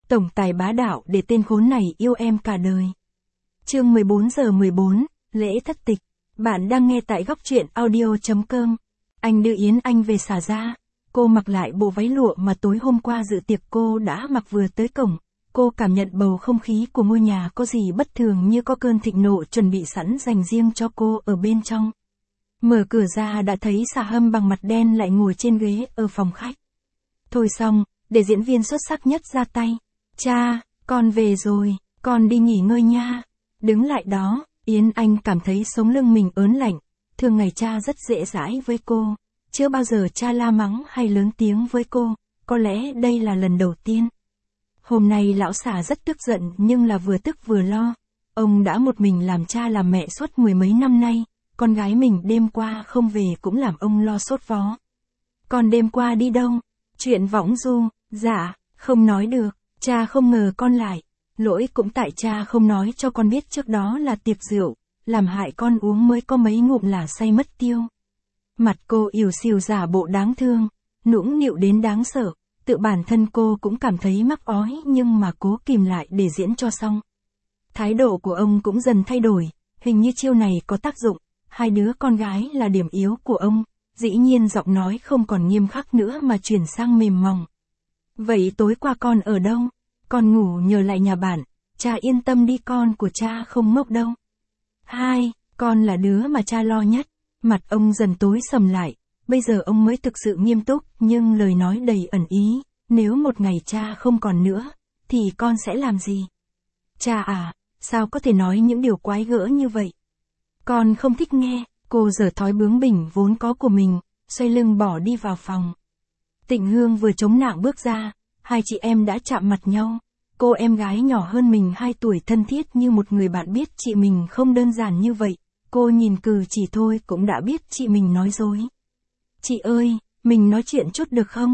tổng tài bá đạo để tên khốn này yêu em cả đời. Chương 14:14, lễ thất tịch. Bạn đang nghe tại góc truyện audio.com. Anh đưa Yến Anh về xả ra. Cô mặc lại bộ váy lụa mà tối hôm qua dự tiệc cô đã mặc vừa tới cổng. Cô cảm nhận bầu không khí của ngôi nhà có gì bất thường, như có cơn thịnh nộ chuẩn bị sẵn dành riêng cho cô ở bên trong. Mở cửa ra đã thấy Xà Hâm bằng mặt đen lại ngồi trên ghế ở phòng khách. Thôi xong, để diễn viên xuất sắc nhất ra tay. Cha, con về rồi, con đi nghỉ ngơi nha. Đứng lại đó, Yến Anh cảm thấy sống lưng mình ớn lạnh. Thường ngày cha rất dễ dãi với cô. Chưa bao giờ cha la mắng hay lớn tiếng với cô. Có lẽ đây là lần đầu tiên. Hôm nay lão Xà rất tức giận, nhưng là vừa tức vừa lo. Ông đã một mình làm cha làm mẹ suốt 10 mấy năm nay. Con gái mình đêm qua không về cũng làm ông lo sốt vó. Con đêm qua đi đâu? Chuyện võng du. Dạ, không nói được. Cha không ngờ con lại. Lỗi cũng tại cha không nói cho con biết trước đó là tiệc rượu. Làm hại con uống mới có mấy ngụm là say mất tiêu. Mặt cô ỉu xìu giả bộ đáng thương. Nũng nịu đến đáng sợ. Tự bản thân cô cũng cảm thấy mắc ói, nhưng mà cố kìm lại để diễn cho xong. Thái độ của ông cũng dần thay đổi. Hình như chiêu này có tác dụng. Hai đứa con gái là điểm yếu của ông. Dĩ nhiên giọng nói không còn nghiêm khắc nữa mà chuyển sang mềm mỏng. Vậy tối qua con ở đâu? Con ngủ nhờ lại nhà bạn. Cha yên tâm đi, con của cha không ngốc đâu. Hai, con là đứa mà cha lo nhất. Mặt ông dần tối sầm lại. Bây giờ ông mới thực sự nghiêm túc, nhưng lời nói đầy ẩn ý. Nếu một ngày cha không còn nữa, thì con sẽ làm gì? Cha à, sao có thể nói những điều quái gở như vậy? Con không thích nghe. Cô giở thói bướng bỉnh vốn có của mình, xoay lưng bỏ đi vào phòng. Tịnh Hương vừa chống nạng bước ra, hai chị em đã chạm mặt nhau. Cô em gái nhỏ hơn mình 2 tuổi thân thiết như một người bạn biết chị mình không đơn giản như vậy. Cô nhìn cử chỉ thôi cũng đã biết chị mình nói dối. Chị ơi, mình nói chuyện chút được không?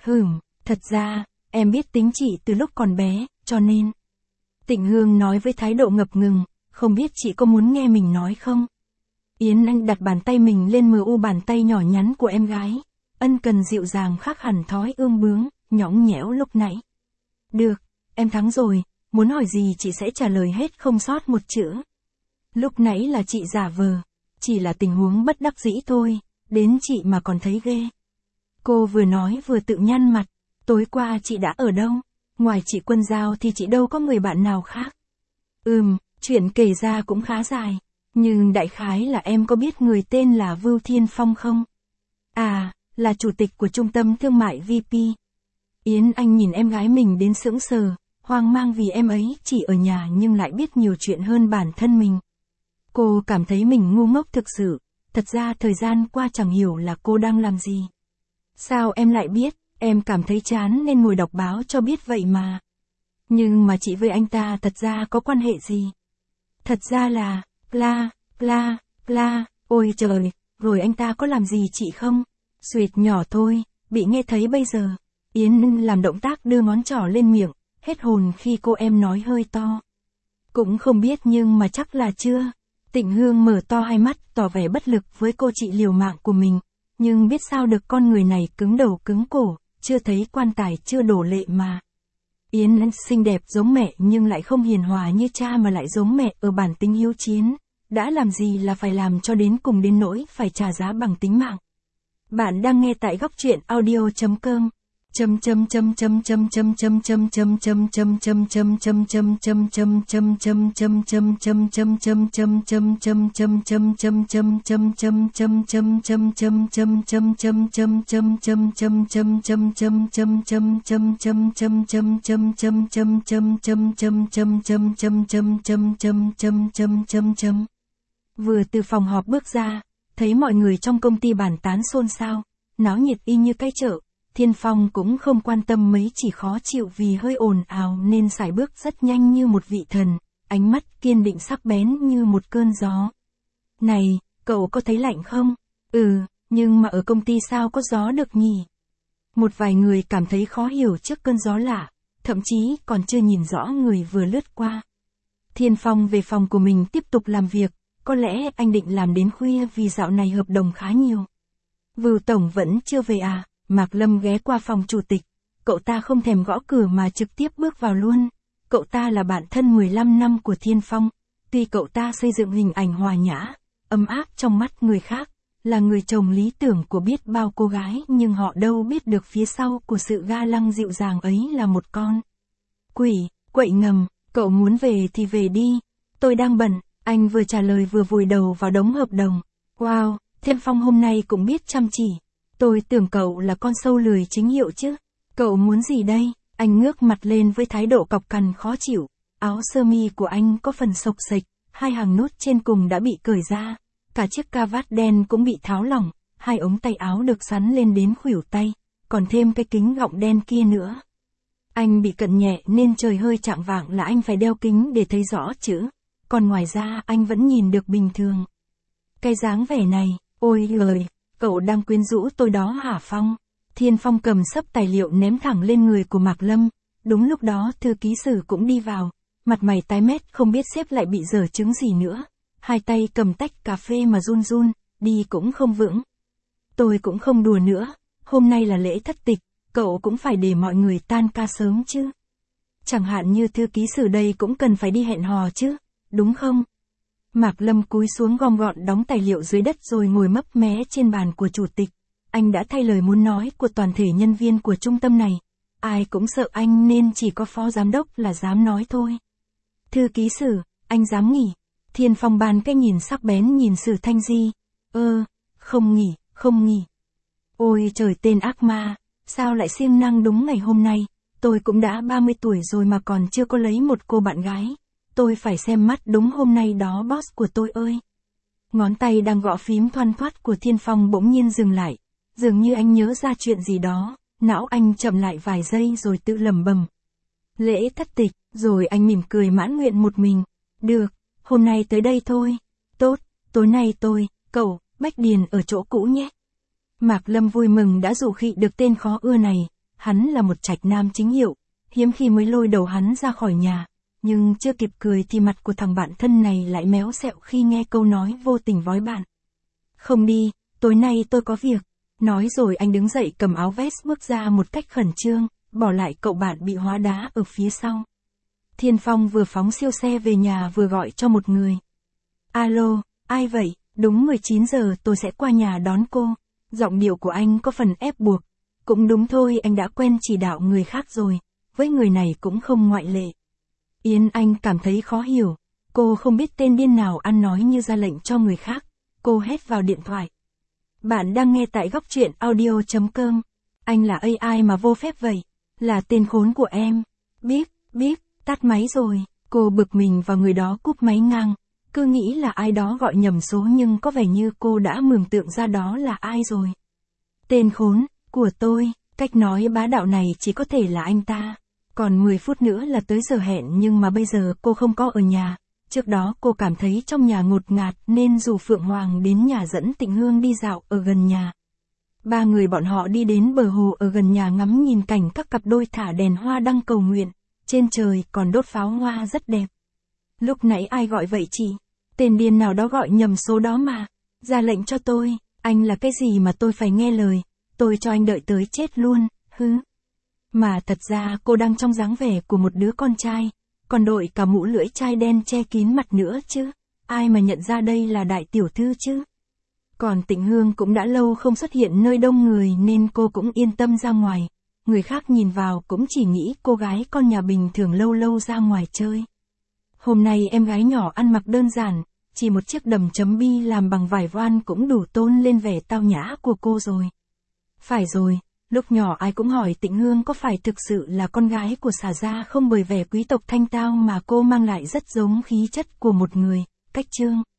Thật ra, em biết tính chị từ lúc còn bé, cho nên. Tịnh Hương nói với thái độ ngập ngừng, không biết chị có muốn nghe mình nói không? Yến Anh đặt bàn tay mình lên mu bàn tay nhỏ nhắn của em gái. Ân cần dịu dàng khác hẳn thói ương bướng, nhõng nhẽo lúc nãy. Được, em thắng rồi, muốn hỏi gì chị sẽ trả lời hết không sót một chữ. Lúc nãy là chị giả vờ, chỉ là tình huống bất đắc dĩ thôi, đến chị mà còn thấy ghê. Cô vừa nói vừa tự nhăn mặt, tối qua chị đã ở đâu? Ngoài chị Quân Giao thì chị đâu có người bạn nào khác. Chuyện kể ra cũng khá dài, nhưng đại khái là em có biết người tên là Vưu Thiên Phong không? À, là chủ tịch của trung tâm thương mại VP. Yến Anh nhìn em gái mình đến sững sờ, hoang mang vì em ấy chỉ ở nhà nhưng lại biết nhiều chuyện hơn bản thân mình. Cô cảm thấy mình ngu ngốc thực sự, thật ra thời gian qua chẳng hiểu là cô đang làm gì. Sao em lại biết, em cảm thấy chán nên ngồi đọc báo cho biết vậy mà. Nhưng mà chị với anh ta thật ra có quan hệ gì? Thật ra là, ôi trời, rồi anh ta có làm gì chị không? Xuệt nhỏ thôi, bị nghe thấy bây giờ. Yến làm động tác đưa ngón trỏ lên miệng, hết hồn khi cô em nói hơi to. Cũng không biết nhưng mà chắc là chưa. Tịnh Hương mở to hai mắt tỏ vẻ bất lực với cô chị liều mạng của mình. Nhưng biết sao được, con người này cứng đầu cứng cổ, chưa thấy quan tài chưa đổ lệ mà. Yến xinh đẹp giống mẹ nhưng lại không hiền hòa như cha mà lại giống mẹ ở bản tính hiếu chiến. Đã làm gì là phải làm cho đến cùng đến nỗi phải trả giá bằng tính mạng. Bạn đang nghe tại góc truyện audio.com. Vừa từ phòng họp bước ra, thấy mọi người trong công ty bàn tán xôn xao, náo nhiệt y như cái chợ. Thiên Phong cũng không quan tâm mấy, chỉ khó chịu vì hơi ồn ào nên sải bước rất nhanh như một vị thần, ánh mắt kiên định sắc bén như một cơn gió. Này, cậu có thấy lạnh không? Nhưng mà ở công ty sao có gió được nhỉ? Một vài người cảm thấy khó hiểu trước cơn gió lạ, thậm chí còn chưa nhìn rõ người vừa lướt qua. Thiên Phong về phòng của mình tiếp tục làm việc, có lẽ anh định làm đến khuya vì dạo này hợp đồng khá nhiều. Vưu tổng vẫn chưa về à? Mạc Lâm ghé qua phòng chủ tịch, cậu ta không thèm gõ cửa mà trực tiếp bước vào luôn. Cậu ta là bạn thân 15 năm của Thiên Phong. Tuy cậu ta xây dựng hình ảnh hòa nhã, ấm áp trong mắt người khác, là người chồng lý tưởng của biết bao cô gái, nhưng họ đâu biết được phía sau của sự ga lăng dịu dàng ấy là một con quỷ, quậy ngầm. Cậu muốn về thì về đi, tôi đang bận, anh vừa trả lời vừa vùi đầu vào đống hợp đồng. Wow, Thiên Phong hôm nay cũng biết chăm chỉ. Tôi tưởng cậu là con sâu lười chính hiệu chứ. Cậu muốn gì đây? Anh ngước mặt lên với thái độ cọc cằn khó chịu. Áo sơ mi của anh có phần xộc xệch, hai hàng nút trên cùng đã bị cởi ra. Cả chiếc cà vạt đen cũng bị tháo lỏng, hai ống tay áo được sắn lên đến khuỷu tay, còn thêm cái kính gọng đen kia nữa. Anh bị cận nhẹ nên trời hơi chạng vạng là anh phải đeo kính để thấy rõ chữ. Còn ngoài ra anh vẫn nhìn được bình thường. Cái dáng vẻ này, ôi lời, cậu đang quyến rũ tôi đó hả Phong? Thiên Phong cầm xấp tài liệu ném thẳng lên người của Mạc Lâm. Đúng lúc đó thư ký sử cũng đi vào. Mặt mày tái mét không biết sếp lại bị dở chứng gì nữa. Hai tay cầm tách cà phê mà run run, đi cũng không vững. Tôi cũng không đùa nữa, hôm nay là lễ thất tịch, cậu cũng phải để mọi người tan ca sớm chứ. Chẳng hạn như thư ký sử đây cũng cần phải đi hẹn hò chứ, đúng không? Mạc Lâm cúi xuống gom gọn đóng tài liệu dưới đất rồi ngồi mấp mé trên bàn của chủ tịch. Anh đã thay lời muốn nói của toàn thể nhân viên của trung tâm này. Ai cũng sợ anh nên chỉ có phó giám đốc là dám nói thôi. Thư ký sử, anh dám nghỉ. Thiên Phong bàn cái nhìn sắc bén nhìn Sử Thanh Di. Không nghỉ, không nghỉ. Ôi trời tên ác ma, sao lại siêng năng đúng ngày hôm nay, tôi cũng đã 30 tuổi rồi mà còn chưa có lấy một cô bạn gái. Tôi phải xem mắt đúng hôm nay đó boss của tôi ơi. Ngón tay đang gõ phím thoăn thoắt của Thiên Phong bỗng nhiên dừng lại. Dường như anh nhớ ra chuyện gì đó, não anh chậm lại vài giây rồi tự lẩm bẩm. Lễ thất tịch, rồi anh mỉm cười mãn nguyện một mình. Được, hôm nay tới đây thôi. Tốt, tối nay cậu, Bách Điền ở chỗ cũ nhé. Mạc Lâm vui mừng đã dụ khị được tên khó ưa này. Hắn là một trạch nam chính hiệu, hiếm khi mới lôi đầu hắn ra khỏi nhà. Nhưng chưa kịp cười thì mặt của thằng bạn thân này lại méo xẹo khi nghe câu nói vô tình vói bạn. Không đi, tối nay tôi có việc. Nói rồi anh đứng dậy cầm áo vest bước ra một cách khẩn trương, bỏ lại cậu bạn bị hóa đá ở phía sau. Thiên Phong vừa phóng siêu xe về nhà vừa gọi cho một người. Alo, ai vậy? Đúng 19 giờ tôi sẽ qua nhà đón cô. Giọng điệu của anh có phần ép buộc. Cũng đúng thôi, anh đã quen chỉ đạo người khác rồi. Với người này cũng không ngoại lệ. Yến Anh cảm thấy khó hiểu. Cô không biết tên điên nào ăn nói như ra lệnh cho người khác. Cô hét vào điện thoại. Bạn đang nghe tại góc truyện audio.com. Anh là AI mà vô phép vậy. Là tên khốn của em. Biết, tắt máy rồi. Cô bực mình và người đó cúp máy ngang. Cứ nghĩ là ai đó gọi nhầm số nhưng có vẻ như cô đã mường tượng ra đó là ai rồi. Tên khốn của tôi, cách nói bá đạo này chỉ có thể là anh ta. Còn 10 phút nữa là tới giờ hẹn nhưng mà bây giờ cô không có ở nhà. Trước đó cô cảm thấy trong nhà ngột ngạt nên rủ Phượng Hoàng đến nhà dẫn Tịnh Hương đi dạo ở gần nhà. Ba người bọn họ đi đến bờ hồ ở gần nhà ngắm nhìn cảnh các cặp đôi thả đèn hoa đăng cầu nguyện. Trên trời còn đốt pháo hoa rất đẹp. Lúc nãy ai gọi vậy chị? Tên điên nào đó gọi nhầm số đó mà. Ra lệnh cho tôi, anh là cái gì mà tôi phải nghe lời. Tôi cho anh đợi tới chết luôn, hứ. Mà thật ra cô đang trong dáng vẻ của một đứa con trai. Còn đội cả mũ lưỡi chai đen che kín mặt nữa chứ. Ai mà nhận ra đây là đại tiểu thư chứ. Còn Tịnh Hương cũng đã lâu không xuất hiện nơi đông người nên cô cũng yên tâm ra ngoài. Người khác nhìn vào cũng chỉ nghĩ cô gái con nhà bình thường lâu lâu ra ngoài chơi. Hôm nay em gái nhỏ ăn mặc đơn giản, chỉ một chiếc đầm chấm bi làm bằng vải voan cũng đủ tôn lên vẻ tao nhã của cô rồi. Phải rồi, lúc nhỏ ai cũng hỏi Tịnh Hương có phải thực sự là con gái của Xà Gia không, bởi vẻ quý tộc thanh tao mà cô mang lại rất giống khí chất của một người, cách trương.